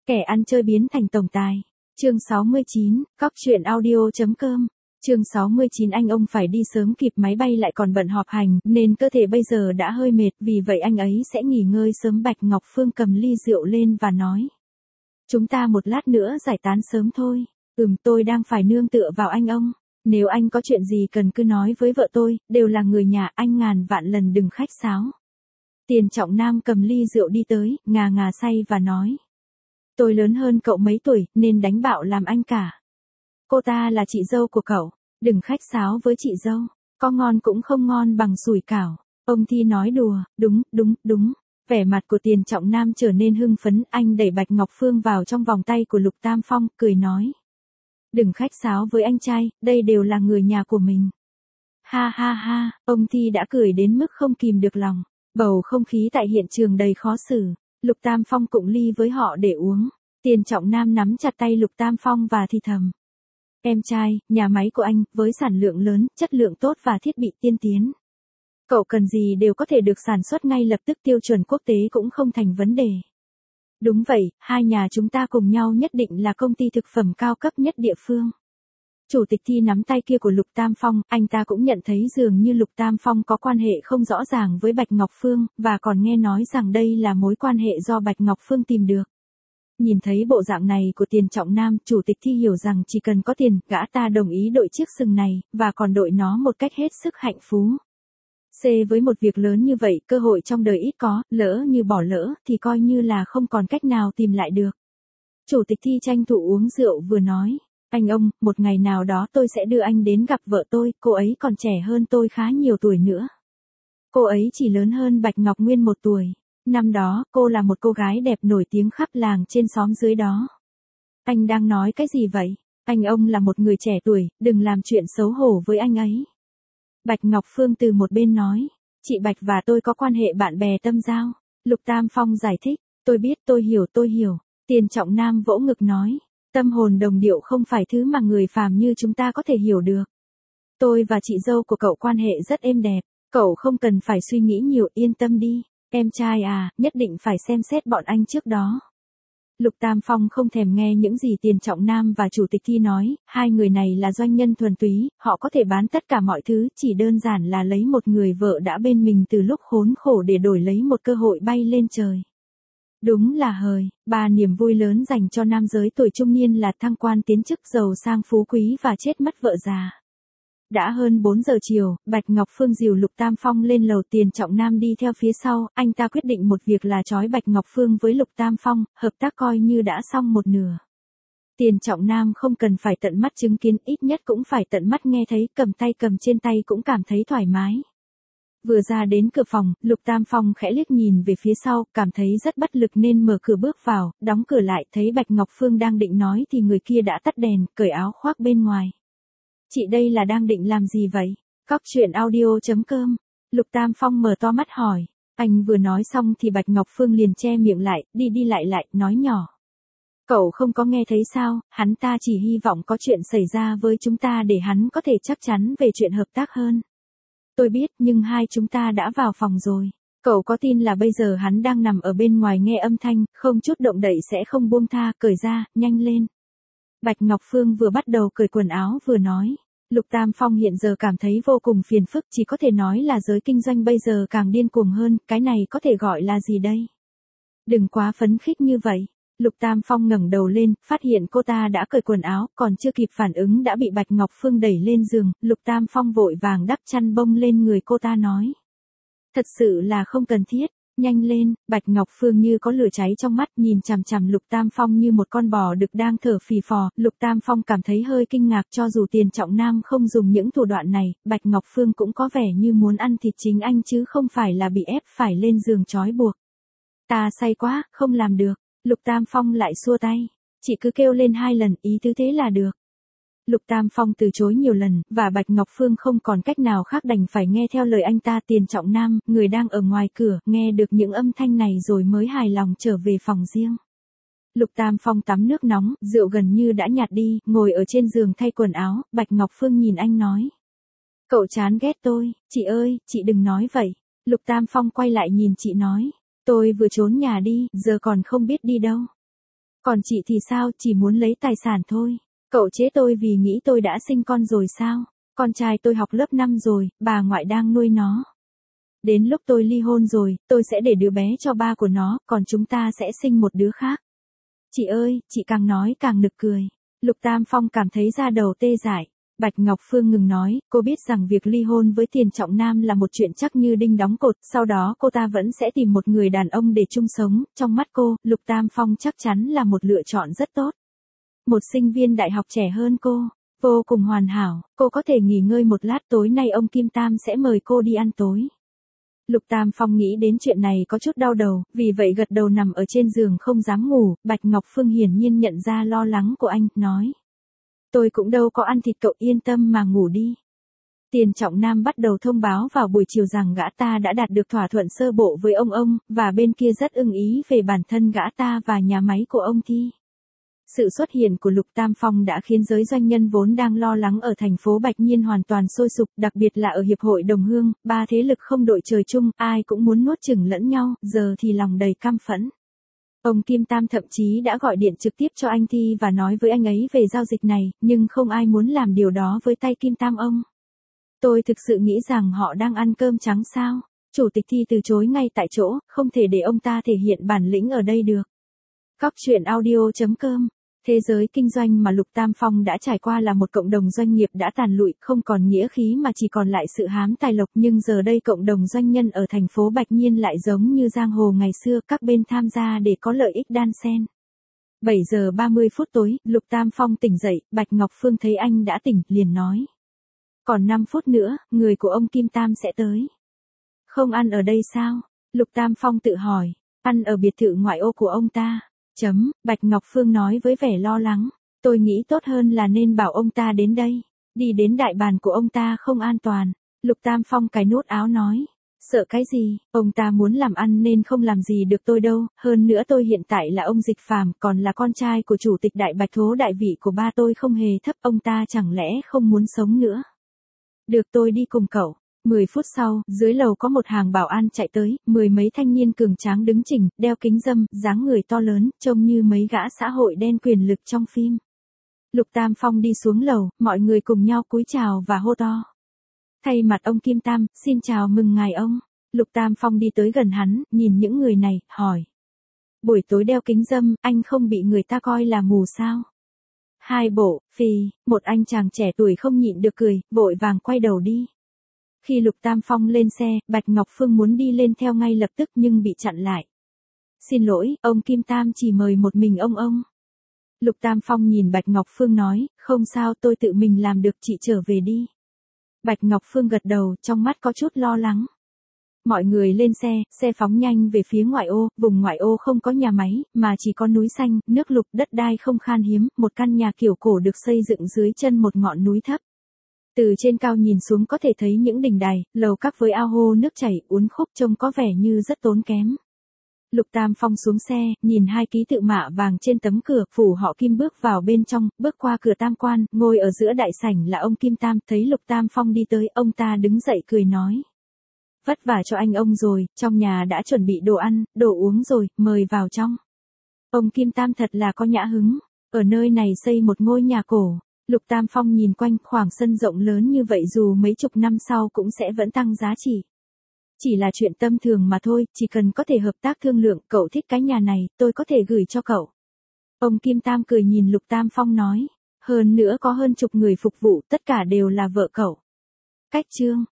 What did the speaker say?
Kẻ ăn chơi biến thành tổng tài. Chương 69, Cóc truyện audio.com. Chương 69 anh ông phải đi sớm kịp máy bay lại còn bận họp hành, nên cơ thể bây giờ đã hơi mệt, vì vậy anh ấy sẽ nghỉ ngơi sớm. Bạch Ngọc Phương cầm ly rượu lên và nói. Chúng ta một lát nữa giải tán sớm thôi. Tôi đang phải nương tựa vào anh ông. Nếu anh có chuyện gì cần cứ nói với vợ tôi, đều là người nhà, anh ngàn vạn lần đừng khách sáo. Tiền Trọng Nam cầm ly rượu đi tới, ngà ngà say và nói. Tôi lớn hơn cậu mấy tuổi, nên đánh bạo làm anh cả. Cô ta là chị dâu của cậu, đừng khách sáo với chị dâu, có ngon cũng không ngon bằng sủi cảo. Ông Thi nói đùa, đúng. Vẻ mặt của Tiền Trọng Nam trở nên hưng phấn, anh đẩy Bạch Ngọc Phương vào trong vòng tay của Lục Tam Phong, cười nói. Đừng khách sáo với anh trai, đây đều là người nhà của mình. Ha ha ha, ông Thi đã cười đến mức không kìm được lòng, bầu không khí tại hiện trường đầy khó xử. Lục Tam Phong cụng ly với họ để uống. Tiền Trọng Nam nắm chặt tay Lục Tam Phong và thì thầm. Em trai, nhà máy của anh, với sản lượng lớn, chất lượng tốt và thiết bị tiên tiến. Cậu cần gì đều có thể được sản xuất ngay lập tức, tiêu chuẩn quốc tế cũng không thành vấn đề. Đúng vậy, hai nhà chúng ta cùng nhau nhất định là công ty thực phẩm cao cấp nhất địa phương. Chủ tịch Thi nắm tay kia của Lục Tam Phong, anh ta cũng nhận thấy dường như Lục Tam Phong có quan hệ không rõ ràng với Bạch Ngọc Phương, và còn nghe nói rằng đây là mối quan hệ do Bạch Ngọc Phương tìm được. Nhìn thấy bộ dạng này của Tiền Trọng Nam, Chủ tịch Thi hiểu rằng chỉ cần có tiền, gã ta đồng ý đội chiếc sừng này, và còn đội nó một cách hết sức hạnh phú. Với một việc lớn như vậy, cơ hội trong đời ít có, lỡ như bỏ lỡ, thì coi như là không còn cách nào tìm lại được. Chủ tịch Thi tranh thủ uống rượu vừa nói. Anh ông, một ngày nào đó tôi sẽ đưa anh đến gặp vợ tôi, cô ấy còn trẻ hơn tôi khá nhiều tuổi nữa. Cô ấy chỉ lớn hơn Bạch Ngọc Nguyên 1 tuổi. Năm đó, cô là một cô gái đẹp nổi tiếng khắp làng trên xóm dưới đó. Anh đang nói cái gì vậy? Anh ông là một người trẻ tuổi, đừng làm chuyện xấu hổ với anh ấy. Bạch Ngọc Phương từ một bên nói, chị Bạch và tôi có quan hệ bạn bè tâm giao. Lục Tam Phong giải thích, tôi biết, tôi hiểu. Tiền Trọng Nam vỗ ngực nói, tâm hồn đồng điệu không phải thứ mà người phàm như chúng ta có thể hiểu được. Tôi và chị dâu của cậu quan hệ rất êm đẹp, cậu không cần phải suy nghĩ nhiều, yên tâm đi. Em trai à, nhất định phải xem xét bọn anh trước đó. Lục Tam Phong không thèm nghe những gì Tiền Trọng Nam và Chủ tịch Thi nói, hai người này là doanh nhân thuần túy, họ có thể bán tất cả mọi thứ, chỉ đơn giản là lấy một người vợ đã bên mình từ lúc khốn khổ để đổi lấy một cơ hội bay lên trời. Đúng là hời, niềm vui lớn dành cho nam giới tuổi trung niên là thăng quan tiến chức, giàu sang phú quý và chết mất vợ già. Đã hơn 4 giờ chiều, Bạch Ngọc Phương dìu Lục Tam Phong lên lầu, Tiền Trọng Nam đi theo phía sau, anh ta quyết định một việc là trói Bạch Ngọc Phương với Lục Tam Phong, hợp tác coi như đã xong một nửa. Tiền Trọng Nam không cần phải tận mắt chứng kiến, ít nhất cũng phải tận mắt nghe thấy, cầm trên tay cũng cảm thấy thoải mái. Vừa ra đến cửa phòng, Lục Tam Phong khẽ liếc nhìn về phía sau, cảm thấy rất bất lực nên mở cửa bước vào, đóng cửa lại, thấy Bạch Ngọc Phương đang định nói thì người kia đã tắt đèn, cởi áo khoác bên ngoài. Chị đây là đang định làm gì vậy? Cóc truyện audio.com. Lục Tam Phong mở to mắt hỏi. Anh vừa nói xong thì Bạch Ngọc Phương liền che miệng lại, đi lại, nói nhỏ. Cậu không có nghe thấy sao, hắn ta chỉ hy vọng có chuyện xảy ra với chúng ta để hắn có thể chắc chắn về chuyện hợp tác hơn. Tôi biết, nhưng hai chúng ta đã vào phòng rồi. Cậu có tin là bây giờ hắn đang nằm ở bên ngoài nghe âm thanh, không chút động đậy sẽ không buông tha, cởi ra, nhanh lên. Bạch Ngọc Phương vừa bắt đầu cởi quần áo vừa nói. Lục Tam Phong hiện giờ cảm thấy vô cùng phiền phức, chỉ có thể nói là giới kinh doanh bây giờ càng điên cuồng hơn, cái này có thể gọi là gì đây? Đừng quá phấn khích như vậy. Lục Tam Phong ngẩng đầu lên, phát hiện cô ta đã cởi quần áo, còn chưa kịp phản ứng đã bị Bạch Ngọc Phương đẩy lên giường, Lục Tam Phong vội vàng đắp chăn bông lên người cô ta nói. Thật sự là không cần thiết. Nhanh lên, Bạch Ngọc Phương như có lửa cháy trong mắt, nhìn chằm chằm Lục Tam Phong như một con bò đực đang thở phì phò. Lục Tam Phong cảm thấy hơi kinh ngạc, cho dù Tiền Trọng Nam không dùng những thủ đoạn này, Bạch Ngọc Phương cũng có vẻ như muốn ăn thịt chính anh chứ không phải là bị ép phải lên giường trói buộc. Ta say quá, không làm được. Lục Tam Phong lại xua tay. Chị cứ kêu lên 2 lần, ý tứ thế là được. Lục Tam Phong từ chối nhiều lần, và Bạch Ngọc Phương không còn cách nào khác đành phải nghe theo lời anh ta. Tiền Trọng Nam, người đang ở ngoài cửa, nghe được những âm thanh này rồi mới hài lòng trở về phòng riêng. Lục Tam Phong tắm nước nóng, rượu gần như đã nhạt đi, ngồi ở trên giường thay quần áo, Bạch Ngọc Phương nhìn anh nói. Cậu chán ghét tôi, chị ơi, chị đừng nói vậy. Lục Tam Phong quay lại nhìn chị nói. Tôi vừa trốn nhà đi, giờ còn không biết đi đâu. Còn chị thì sao, chỉ muốn lấy tài sản thôi. Cậu chế tôi vì nghĩ tôi đã sinh con rồi sao? Con trai tôi học lớp 5 rồi, bà ngoại đang nuôi nó. Đến lúc tôi ly hôn rồi, tôi sẽ để đứa bé cho ba của nó, còn chúng ta sẽ sinh một đứa khác. Chị ơi, chị càng nói càng nực cười. Lục Tam Phong cảm thấy da đầu tê dại. Bạch Ngọc Phương ngừng nói, cô biết rằng việc ly hôn với Tiền Trọng Nam là một chuyện chắc như đinh đóng cột, sau đó cô ta vẫn sẽ tìm một người đàn ông để chung sống, trong mắt cô, Lục Tam Phong chắc chắn là một lựa chọn rất tốt. Một sinh viên đại học trẻ hơn cô, vô cùng hoàn hảo, cô có thể nghỉ ngơi một lát, tối nay ông Kim Tam sẽ mời cô đi ăn tối. Lục Tam Phong nghĩ đến chuyện này có chút đau đầu, vì vậy gật đầu nằm ở trên giường không dám ngủ. Bạch Ngọc Phương hiển nhiên nhận ra lo lắng của anh, nói. Tôi cũng đâu có ăn thịt, cậu yên tâm mà ngủ đi. Tiền Trọng Nam bắt đầu thông báo vào buổi chiều rằng gã ta đã đạt được thỏa thuận sơ bộ với ông, và bên kia rất ưng ý về bản thân gã ta và nhà máy của ông Thi. Sự xuất hiện của Lục Tam Phong đã khiến giới doanh nhân vốn đang lo lắng ở thành phố Bạch Nhiên hoàn toàn sôi sục, đặc biệt là ở Hiệp hội Đồng Hương, ba thế lực không đội trời chung, ai cũng muốn nuốt chửng lẫn nhau, giờ thì lòng đầy căm phẫn. Ông Kim Tam thậm chí đã gọi điện trực tiếp cho anh Thi và nói với anh ấy về giao dịch này, nhưng không ai muốn làm điều đó với tay Kim Tam ông. Tôi thực sự nghĩ rằng họ đang ăn cơm trắng sao? Chủ tịch Thi từ chối ngay tại chỗ, không thể để ông ta thể hiện bản lĩnh ở đây được. Cóc truyện audio.com. Thế giới kinh doanh mà Lục Tam Phong đã trải qua là một cộng đồng doanh nghiệp đã tàn lụi, không còn nghĩa khí mà chỉ còn lại sự hám tài lộc, nhưng giờ đây cộng đồng doanh nhân ở thành phố Bạch Nhiên lại giống như giang hồ ngày xưa, các bên tham gia để có lợi ích đan xen. 7 giờ 30 phút tối, Lục Tam Phong tỉnh dậy, Bạch Ngọc Phương thấy anh đã tỉnh, liền nói. Còn 5 phút nữa, người của ông Kim Tam sẽ tới. Không ăn ở đây sao? Lục Tam Phong tự hỏi. Ăn ở biệt thự ngoại ô của ông ta. Bạch Ngọc Phương nói với vẻ lo lắng. Tôi nghĩ tốt hơn là nên bảo ông ta đến đây. Đi đến đại bàn của ông ta không an toàn. Lục Tam Phong cài nút áo nói. Sợ cái gì, ông ta muốn làm ăn nên không làm gì được tôi đâu, hơn nữa tôi hiện tại là ông Dịch Phàm, còn là con trai của chủ tịch Đại Bạch Thố, đại vị của ba tôi không hề thấp, ông ta chẳng lẽ không muốn sống nữa. Được, tôi đi cùng cậu. 10 phút sau, dưới lầu có một hàng bảo an chạy tới, 10 mấy thanh niên cường tráng đứng chỉnh, đeo kính râm, dáng người to lớn, trông như mấy gã xã hội đen quyền lực trong phim. Lục Tam Phong đi xuống lầu, mọi người cùng nhau cúi chào và hô to. Thay mặt ông Kim Tam, xin chào mừng ngài ông. Lục Tam Phong đi tới gần hắn, nhìn những người này, hỏi. Buổi tối đeo kính râm, anh không bị người ta coi là mù sao? Hai bộ, phì, một anh chàng trẻ tuổi không nhịn được cười, vội vàng quay đầu đi. Khi Lục Tam Phong lên xe, Bạch Ngọc Phương muốn đi lên theo ngay lập tức nhưng bị chặn lại. Xin lỗi, ông Kim Tam chỉ mời một mình ông. Lục Tam Phong nhìn Bạch Ngọc Phương nói, không sao, tôi tự mình làm được, chị trở về đi. Bạch Ngọc Phương gật đầu, trong mắt có chút lo lắng. Mọi người lên xe phóng nhanh về phía ngoại ô, vùng ngoại ô không có nhà máy, mà chỉ có núi xanh, nước lục, đất đai không khan hiếm, một căn nhà kiểu cổ được xây dựng dưới chân một ngọn núi thấp. Từ trên cao nhìn xuống có thể thấy những đình đài, lầu các với ao hồ nước chảy, uốn khúc, trông có vẻ như rất tốn kém. Lục Tam Phong xuống xe, nhìn hai ký tự mạ vàng trên tấm cửa, phủ họ Kim bước vào bên trong, bước qua cửa tam quan, ngồi ở giữa đại sảnh là ông Kim Tam, thấy Lục Tam Phong đi tới, ông ta đứng dậy cười nói. Vất vả cho anh ông rồi, trong nhà đã chuẩn bị đồ ăn, đồ uống rồi, mời vào trong. Ông Kim Tam thật là có nhã hứng, ở nơi này xây một ngôi nhà cổ. Lục Tam Phong nhìn quanh, khoảng sân rộng lớn như vậy dù mấy chục năm sau cũng sẽ vẫn tăng giá trị. Chỉ là chuyện tâm thường mà thôi, chỉ cần có thể hợp tác thương lượng, cậu thích cái nhà này, tôi có thể gửi cho cậu. Ông Kim Tam cười nhìn Lục Tam Phong nói, hơn nữa có hơn chục người phục vụ, tất cả đều là vợ cậu. Cách chương